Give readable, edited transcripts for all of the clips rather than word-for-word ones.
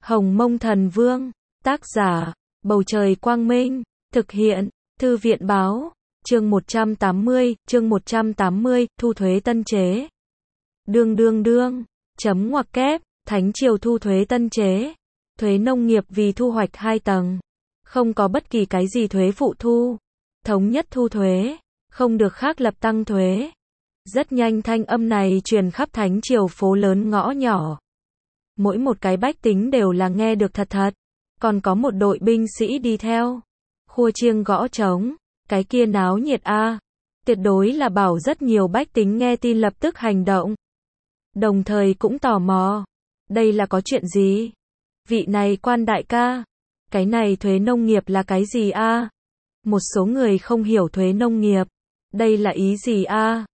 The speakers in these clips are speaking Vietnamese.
Hồng Mông Thần Vương, tác giả, Bầu Trời Quang Minh, thực hiện, Thư viện Báo, chương 180, thu thuế tân chế. Chấm ngoặc kép, Thánh Triều thu thuế tân chế. Thuế nông nghiệp vì thu hoạch 2 tầng. Không có bất kỳ cái gì thuế phụ thu. Thống nhất thu thuế, không được khác lập tăng thuế. Rất nhanh thanh âm này truyền khắp Thánh Triều phố lớn ngõ nhỏ. Mỗi một cái bách tính đều là nghe được thật thật. Còn có một đội binh sĩ đi theo. Khua chiêng gõ trống, cái kia náo nhiệt a. Tuyệt đối là bảo rất nhiều bách tính nghe tin lập tức hành động. Đồng thời cũng tò mò. Đây là có chuyện gì? Vị này quan đại ca. Cái này thuế nông nghiệp là cái gì a? Một số người không hiểu thuế nông nghiệp. Đây là ý gì a?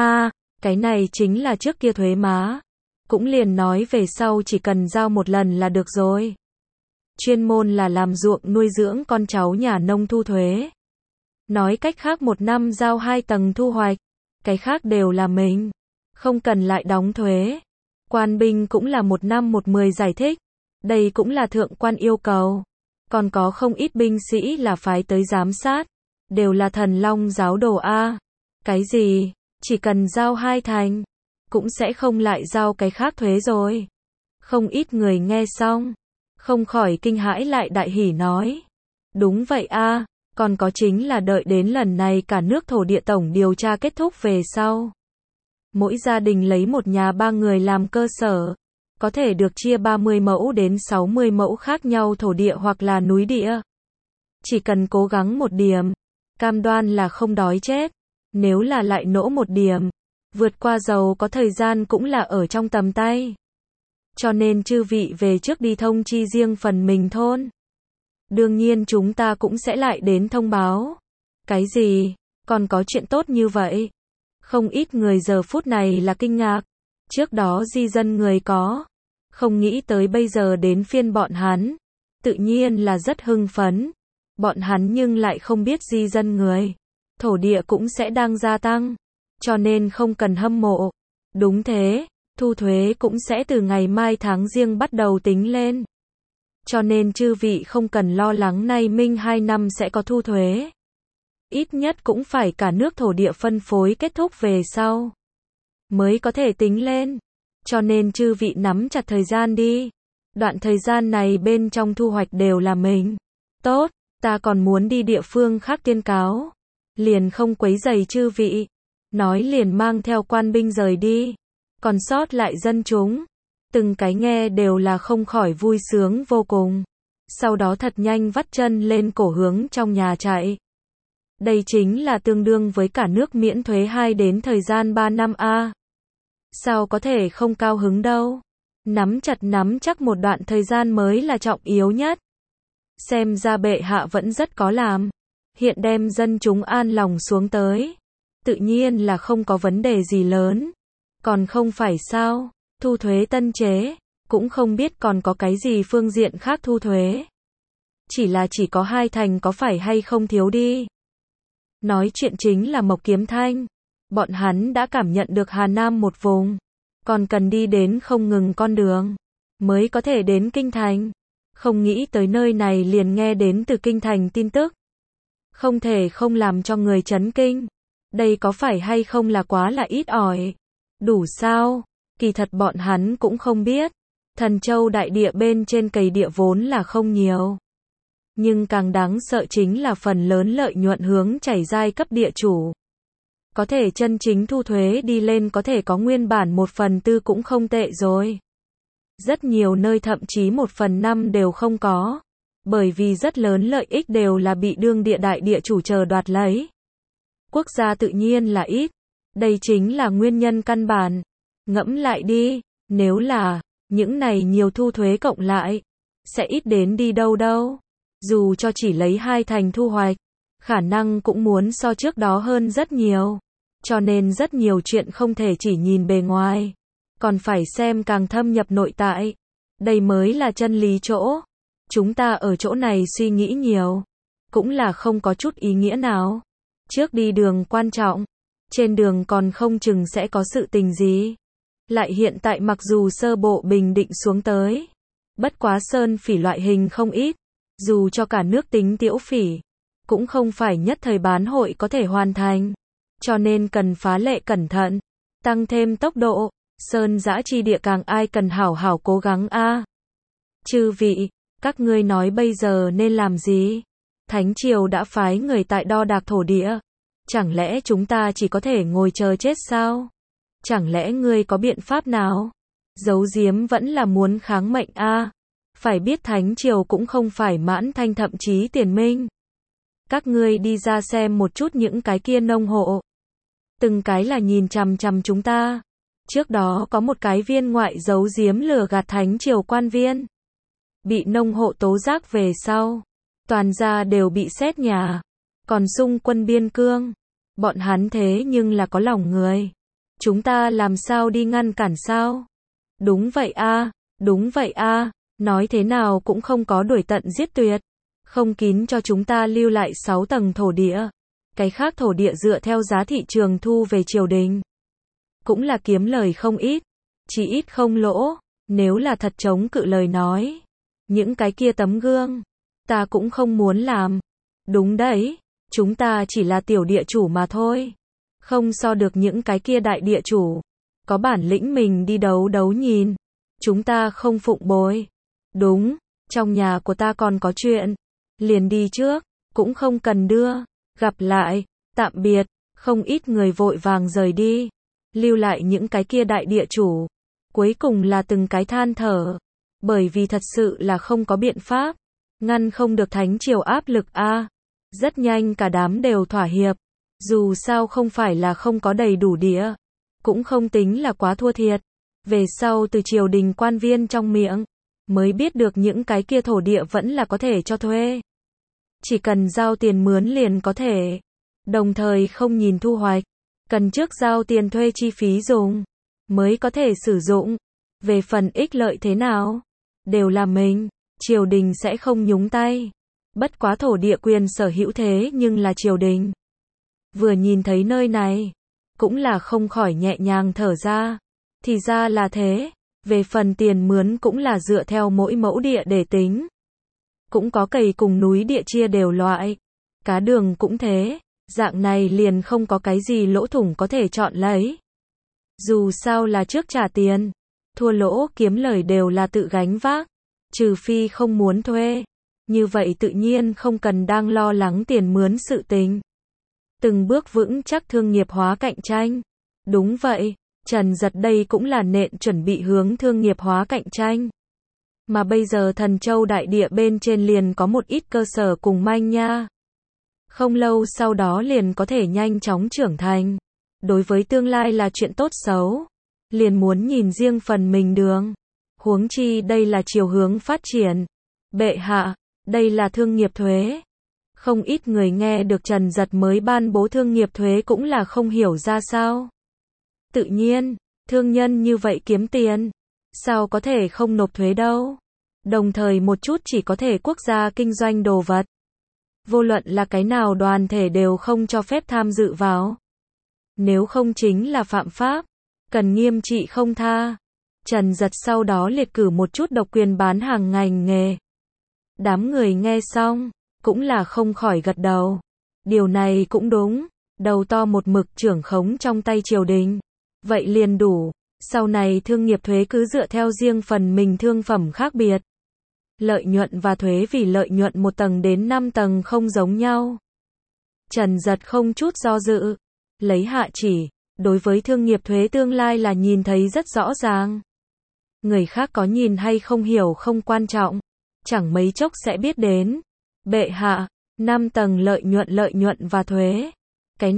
Cái này chính là trước kia thuế má. Cũng liền nói về sau chỉ cần giao một lần là được rồi. Chuyên môn là làm ruộng nuôi dưỡng con cháu nhà nông thu thuế. Nói cách khác một năm giao 2 tầng thu hoạch. Cái khác đều là mình. Không cần lại đóng thuế. Quan binh cũng là 1 năm 1/10 giải thích. Đây cũng là thượng quan yêu cầu. Còn có không ít binh sĩ là phái tới giám sát. Đều là thần long giáo đồ a. Cái gì? Chỉ cần giao 2 thành. Cũng sẽ không lại giao cái khác thuế rồi. Không ít người nghe xong. Không khỏi kinh hãi lại đại hỉ nói. Đúng vậy a. Còn có chính là đợi đến lần này cả nước thổ địa tổng điều tra kết thúc về sau. Mỗi gia đình lấy một nhà 3 người làm cơ sở. Có thể được chia 30 mẫu đến 60 mẫu khác nhau thổ địa hoặc là núi địa. Chỉ cần cố gắng một điểm. Cam đoan là không đói chết. Nếu là lại nỗ một điểm. Vượt qua giàu có thời gian cũng là ở trong tầm tay. Cho nên chư vị về trước đi thông chi riêng phần mình thôn. Đương nhiên chúng ta cũng sẽ lại đến thông báo. Cái gì? Còn có chuyện tốt như vậy? Không ít người giờ phút này là kinh ngạc. Trước đó di dân người có. Không nghĩ tới bây giờ đến phiên bọn hắn. Tự nhiên là rất hưng phấn. Bọn hắn nhưng lại không biết di dân người. Thổ địa cũng sẽ đang gia tăng. Cho nên không cần hâm mộ. Đúng thế, thu thuế cũng sẽ từ ngày mai tháng Giêng bắt đầu tính lên. Cho nên chư vị không cần lo lắng nay minh 2 năm sẽ có thu thuế. Ít nhất cũng phải cả nước thổ địa phân phối kết thúc về sau. Mới có thể tính lên. Cho nên chư vị nắm chặt thời gian đi. Đoạn thời gian này bên trong thu hoạch đều là mình. Tốt, ta còn muốn đi địa phương khác tuyên cáo. Liền không quấy rầy chư vị. Nói liền mang theo quan binh rời đi. Còn sót lại dân chúng. Từng cái nghe đều là không khỏi vui sướng vô cùng. Sau đó thật nhanh vắt chân lên cổ hướng trong nhà chạy. Đây chính là tương đương với cả nước miễn thuế 2 đến thời gian 3 năm a. Sao có thể không cao hứng đâu. Nắm chắc một đoạn thời gian mới là trọng yếu nhất. Xem ra bệ hạ vẫn rất có làm. Hiện đem dân chúng an lòng xuống tới. Tự nhiên là không có vấn đề gì lớn. Còn không phải sao, thu thuế tân chế, cũng không biết còn có cái gì phương diện khác thu thuế. Chỉ có 2 thành có phải hay không thiếu đi. Nói chuyện chính là Mộc Kiếm Thanh. Bọn hắn đã cảm nhận được Hà Nam một vùng. Còn cần đi đến không ngừng con đường. Mới có thể đến Kinh Thành. Không nghĩ tới nơi này liền nghe đến từ Kinh Thành tin tức. Không thể không làm cho người chấn kinh. Đây có phải hay không là quá là ít ỏi. Đủ sao? Kỳ thật bọn hắn cũng không biết. Thần Châu đại địa bên trên cày địa vốn là không nhiều. Nhưng càng đáng sợ chính là phần lớn lợi nhuận hướng chảy giai cấp địa chủ. Có thể chân chính thu thuế đi lên có thể có nguyên bản 1/4 cũng không tệ rồi. Rất nhiều nơi thậm chí 1/5 đều không có. Bởi vì rất lớn lợi ích đều là bị đương địa đại địa chủ chờ đoạt lấy. Quốc gia tự nhiên là ít. Đây chính là nguyên nhân căn bản. Ngẫm lại đi, nếu là những này nhiều thu thuế cộng lại, sẽ ít đến đi đâu đâu. Dù cho chỉ lấy 2 thành thu hoạch, khả năng cũng muốn so trước đó hơn rất nhiều. Cho nên rất nhiều chuyện không thể chỉ nhìn bề ngoài, còn phải xem càng thâm nhập nội tại. Đây mới là chân lý chỗ. Chúng ta ở chỗ này suy nghĩ nhiều, cũng là không có chút ý nghĩa nào. Trước đi đường quan trọng, trên đường còn không chừng sẽ có sự tình gì. Lại hiện tại mặc dù sơ bộ bình định xuống tới, Bất quá sơn phỉ loại hình không ít, dù cho cả nước tính tiễu phỉ, cũng không phải nhất thời bán hội có thể hoàn thành, cho nên cần phá lệ cẩn thận, tăng thêm tốc độ, sơn dã chi địa càng ai cần hảo hảo cố gắng a. Chư vị, các ngươi nói bây giờ nên làm gì? Thánh triều đã phái người tại đo đạc thổ địa, chẳng lẽ chúng ta chỉ có thể ngồi chờ chết sao? Chẳng lẽ ngươi có biện pháp nào? Giấu giếm vẫn là muốn kháng mệnh a. Phải biết thánh triều cũng không phải Mãn Thanh thậm chí Tiền Minh. Các ngươi đi ra xem một chút những cái kia nông hộ. Từng cái là nhìn chằm chằm chúng ta. Trước đó có một cái viên ngoại giấu giếm lừa gạt thánh triều quan viên. Bị nông hộ tố giác về sau. Toàn gia đều bị xét nhà. Còn xung quân biên cương. Bọn hắn thế nhưng là có lòng người. Chúng ta làm sao đi ngăn cản sao? Đúng vậy a, đúng vậy a, nói thế nào cũng không có đuổi tận giết tuyệt. Không kín cho chúng ta lưu lại 6 tầng thổ địa. Cái khác thổ địa dựa theo giá thị trường thu về triều đình. Cũng là kiếm lời không ít. Chỉ ít không lỗ. Nếu là thật chống cự lời nói. Những cái kia tấm gương. Ta cũng không muốn làm. Đúng đấy. Chúng ta chỉ là tiểu địa chủ mà thôi. Không so được những cái kia đại địa chủ. Có bản lĩnh mình đi đấu đấu nhìn. Chúng ta không phụng bồi. Đúng. Trong nhà của ta còn có chuyện. Liền đi trước. Cũng không cần đưa. Gặp lại. Tạm biệt. Không ít người vội vàng rời đi. Lưu lại những cái kia đại địa chủ. Cuối cùng là từng cái than thở. Bởi vì thật sự là không có biện pháp. Ngăn không được thánh triều áp lực a. Rất nhanh cả đám đều thỏa hiệp. Dù sao không phải là không có đầy đủ địa. Cũng không tính là quá thua thiệt. Về sau từ triều đình quan viên trong miệng. Mới biết được những cái kia thổ địa vẫn là có thể cho thuê. Chỉ cần giao tiền mướn liền có thể. Đồng thời không nhìn thu hoạch. Cần trước giao tiền thuê chi phí dùng. Mới có thể sử dụng. Về phần ích lợi thế nào? Đều là mình. Triều đình sẽ không nhúng tay. Bất quá thổ địa quyền sở hữu thế nhưng là triều đình. Vừa nhìn thấy nơi này. Cũng là không khỏi nhẹ nhàng thở ra. Thì ra là thế. Về phần tiền mướn cũng là dựa theo mỗi mẫu địa để tính. Cũng có cày cùng núi địa chia đều loại. Cá đường cũng thế. Dạng này liền không có cái gì lỗ thủng có thể chọn lấy. Dù sao là trước trả tiền. Thua lỗ kiếm lời đều là tự gánh vác. Trừ phi không muốn thuê. Như vậy tự nhiên không cần đang lo lắng tiền mướn sự tình. Từng bước vững chắc thương nghiệp hóa cạnh tranh. Đúng vậy. Trần Giật đây cũng là nện chuẩn bị hướng thương nghiệp hóa cạnh tranh. Mà bây giờ Thần Châu đại địa bên trên liền có một ít cơ sở cùng manh nha. Không lâu sau đó liền có thể nhanh chóng trưởng thành. Đối với tương lai là chuyện tốt xấu. Liền muốn nhìn riêng phần mình đường. Huống chi đây là chiều hướng phát triển. Bệ hạ, đây là thương nghiệp thuế. Không ít người nghe được Trần Giật mới ban bố thương nghiệp thuế cũng là không hiểu ra sao. Tự nhiên, thương nhân như vậy kiếm tiền. Sao có thể không nộp thuế đâu. Đồng thời một chút chỉ có thể quốc gia kinh doanh đồ vật. Vô luận là cái nào đoàn thể đều không cho phép tham dự vào. Nếu không chính là phạm pháp. Cần nghiêm trị không tha. Trần Giật sau đó liệt cử một chút độc quyền bán hàng ngành nghề. Đám người nghe xong, cũng là không khỏi gật đầu. Điều này cũng đúng. Đầu to một mực trưởng khống trong tay triều đình. Vậy liền đủ. Sau này thương nghiệp thuế cứ dựa theo riêng phần mình thương phẩm khác biệt. Lợi nhuận và thuế vì lợi nhuận 1 tầng đến 5 tầng không giống nhau. Trần Giật không chút do dự. Lấy hạ chỉ. Đối với thương nghiệp thuế tương lai là nhìn thấy rất rõ ràng. Người khác có nhìn hay không hiểu không quan trọng. Chẳng mấy chốc sẽ biết đến. Bệ hạ, 5 tầng lợi nhuận và thuế. Cái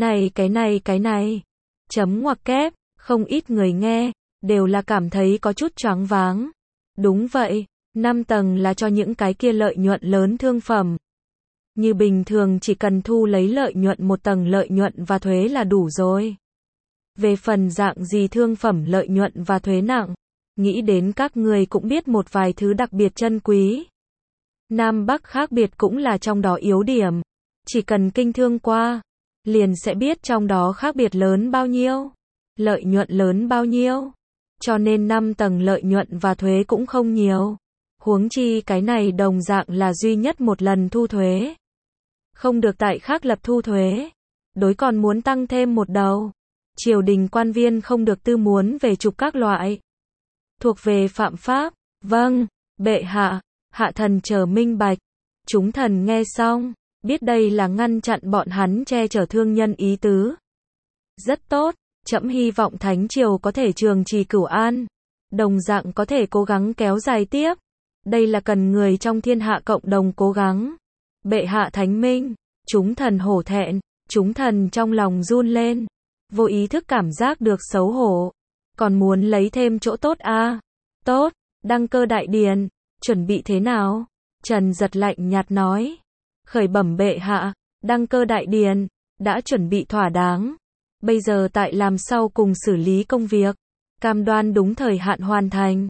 này. Chấm ngoặc kép, không ít người nghe, đều là cảm thấy có chút choáng váng. Đúng vậy, 5 tầng là cho những cái kia lợi nhuận lớn thương phẩm. Như bình thường chỉ cần thu lấy lợi nhuận 1 tầng lợi nhuận và thuế là đủ rồi. Về phần dạng gì thương phẩm lợi nhuận và thuế nặng, nghĩ đến các người cũng biết một vài thứ đặc biệt chân quý. Nam Bắc khác biệt cũng là trong đó yếu điểm. Chỉ cần kinh thương qua, liền sẽ biết trong đó khác biệt lớn bao nhiêu, lợi nhuận lớn bao nhiêu. Cho nên 5 tầng lợi nhuận và thuế cũng không nhiều. Huống chi cái này đồng dạng là duy nhất một lần thu thuế. Không được tại khác lập thu thuế. Đối còn muốn tăng thêm một đầu. Triều đình quan viên không được tư muốn về trục các loại. Thuộc về phạm pháp. Vâng, bệ hạ, hạ thần chờ minh bạch. Chúng thần nghe xong, biết đây là ngăn chặn bọn hắn che chở thương nhân ý tứ. Rất tốt, trẫm hy vọng Thánh Triều có thể trường trì cửu an. Đồng dạng có thể cố gắng kéo dài tiếp. Đây là cần người trong thiên hạ cộng đồng cố gắng. Bệ hạ thánh minh, chúng thần hổ thẹn, chúng thần trong lòng run lên. Vô ý thức cảm giác được xấu hổ. Còn muốn lấy thêm chỗ tốt à? Tốt, đăng cơ đại điền, chuẩn bị thế nào? Trần Giật lạnh nhạt nói. Khởi bẩm bệ hạ, đăng cơ đại điền, đã chuẩn bị thỏa đáng. Bây giờ tại làm sau cùng xử lý công việc. Cam đoan đúng thời hạn hoàn thành.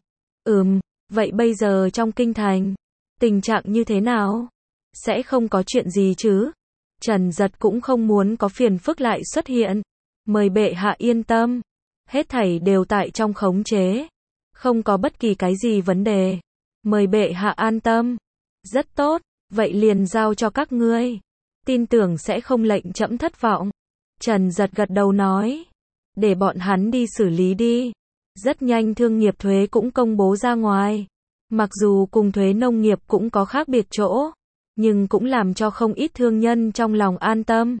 Vậy bây giờ trong kinh thành, tình trạng như thế nào? Sẽ không có chuyện gì chứ? Trần Giật cũng không muốn có phiền phức lại xuất hiện. Mời bệ hạ yên tâm. Hết thảy đều tại trong khống chế. Không có bất kỳ cái gì vấn đề. Mời bệ hạ an tâm. Rất tốt, vậy liền giao cho các ngươi. Tin tưởng sẽ không lệnh trẫm thất vọng. Trần Giật gật đầu nói. Để bọn hắn đi xử lý đi. Rất nhanh thương nghiệp thuế cũng công bố ra ngoài. Mặc dù cùng thuế nông nghiệp cũng có khác biệt chỗ, nhưng cũng làm cho không ít thương nhân trong lòng an tâm.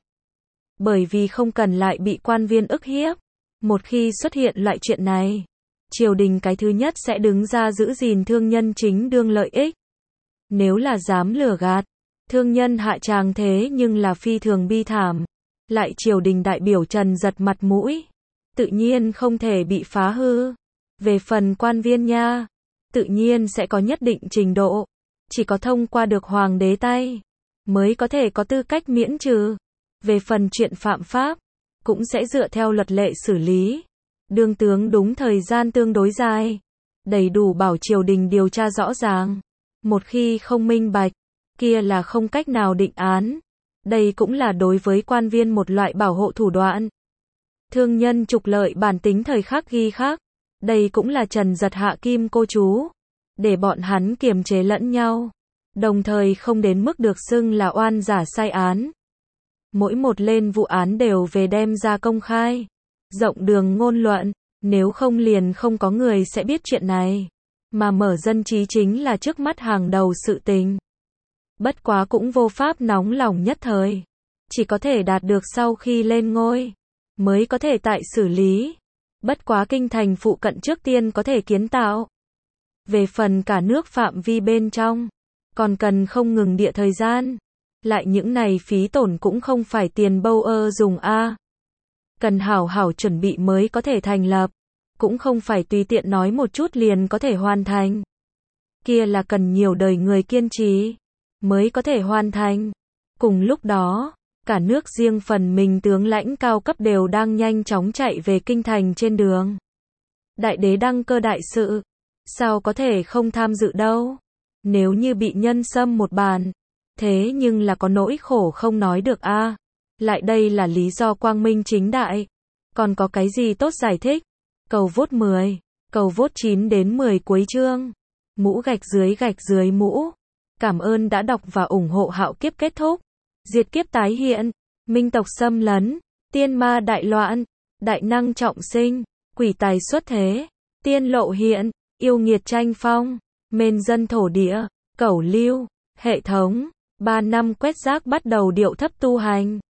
Bởi vì không cần lại bị quan viên ức hiếp. Một khi xuất hiện loại chuyện này, triều đình cái thứ nhất sẽ đứng ra giữ gìn thương nhân chính đương lợi ích. Nếu là dám lừa gạt, thương nhân hạ tràng thế nhưng là phi thường bi thảm. Lại triều đình đại biểu Trần Giật mặt mũi, tự nhiên không thể bị phá hư. Về phần quan viên nha, tự nhiên sẽ có nhất định trình độ. Chỉ có thông qua được hoàng đế tay, mới có thể có tư cách miễn trừ. Về phần chuyện phạm pháp, cũng sẽ dựa theo luật lệ xử lý. Đương tướng đúng thời gian tương đối dài, đầy đủ bảo triều đình điều tra rõ ràng. Một khi không minh bạch, kia là không cách nào định án. Đây cũng là đối với quan viên một loại bảo hộ thủ đoạn. Thương nhân trục lợi bản tính thời khắc ghi khắc. Đây cũng là Trần Giật hạ kim cô chú. Để bọn hắn kiềm chế lẫn nhau. Đồng thời không đến mức được xưng là oan giả sai án. Mỗi một lên vụ án đều về đem ra công khai. Rộng đường ngôn luận. Nếu không liền không có người sẽ biết chuyện này. Mà mở dân trí chính là trước mắt hàng đầu sự tình. Bất quá cũng vô pháp nóng lòng nhất thời. Chỉ có thể đạt được sau khi lên ngôi. Mới có thể tại xử lý. Bất quá kinh thành phụ cận trước tiên có thể kiến tạo. Về phần cả nước phạm vi bên trong, còn cần không ngừng địa thời gian. Lại những này phí tổn cũng không phải tiền bâu ơ dùng a. Cần hảo hảo chuẩn bị mới có thể thành lập. Cũng không phải tùy tiện nói một chút liền có thể hoàn thành. Kia là cần nhiều đời người kiên trì mới có thể hoàn thành. Cùng lúc đó, cả nước riêng phần mình tướng lãnh cao cấp đều đang nhanh chóng chạy về kinh thành trên đường. Đại đế đăng cơ đại sự, sao có thể không tham dự đâu. Nếu như bị nhân xâm một bàn, thế nhưng là có nỗi khổ không nói được a. Lại đây là lý do quang minh chính đại. Còn có cái gì tốt giải thích? Cầu vote 10, cầu vote 9 đến 10 cuối chương. Mũ gạch dưới mũ. Cảm ơn đã đọc và ủng hộ Hạo Kiếp kết thúc. Diệt kiếp tái hiện, minh tộc xâm lấn, tiên ma đại loạn, đại năng trọng sinh, quỷ tài xuất thế, tiên lộ hiện, yêu nghiệt tranh phong, mên dân thổ địa, cẩu lưu, hệ thống, 3 năm quét rác bắt đầu điệu thấp tu hành.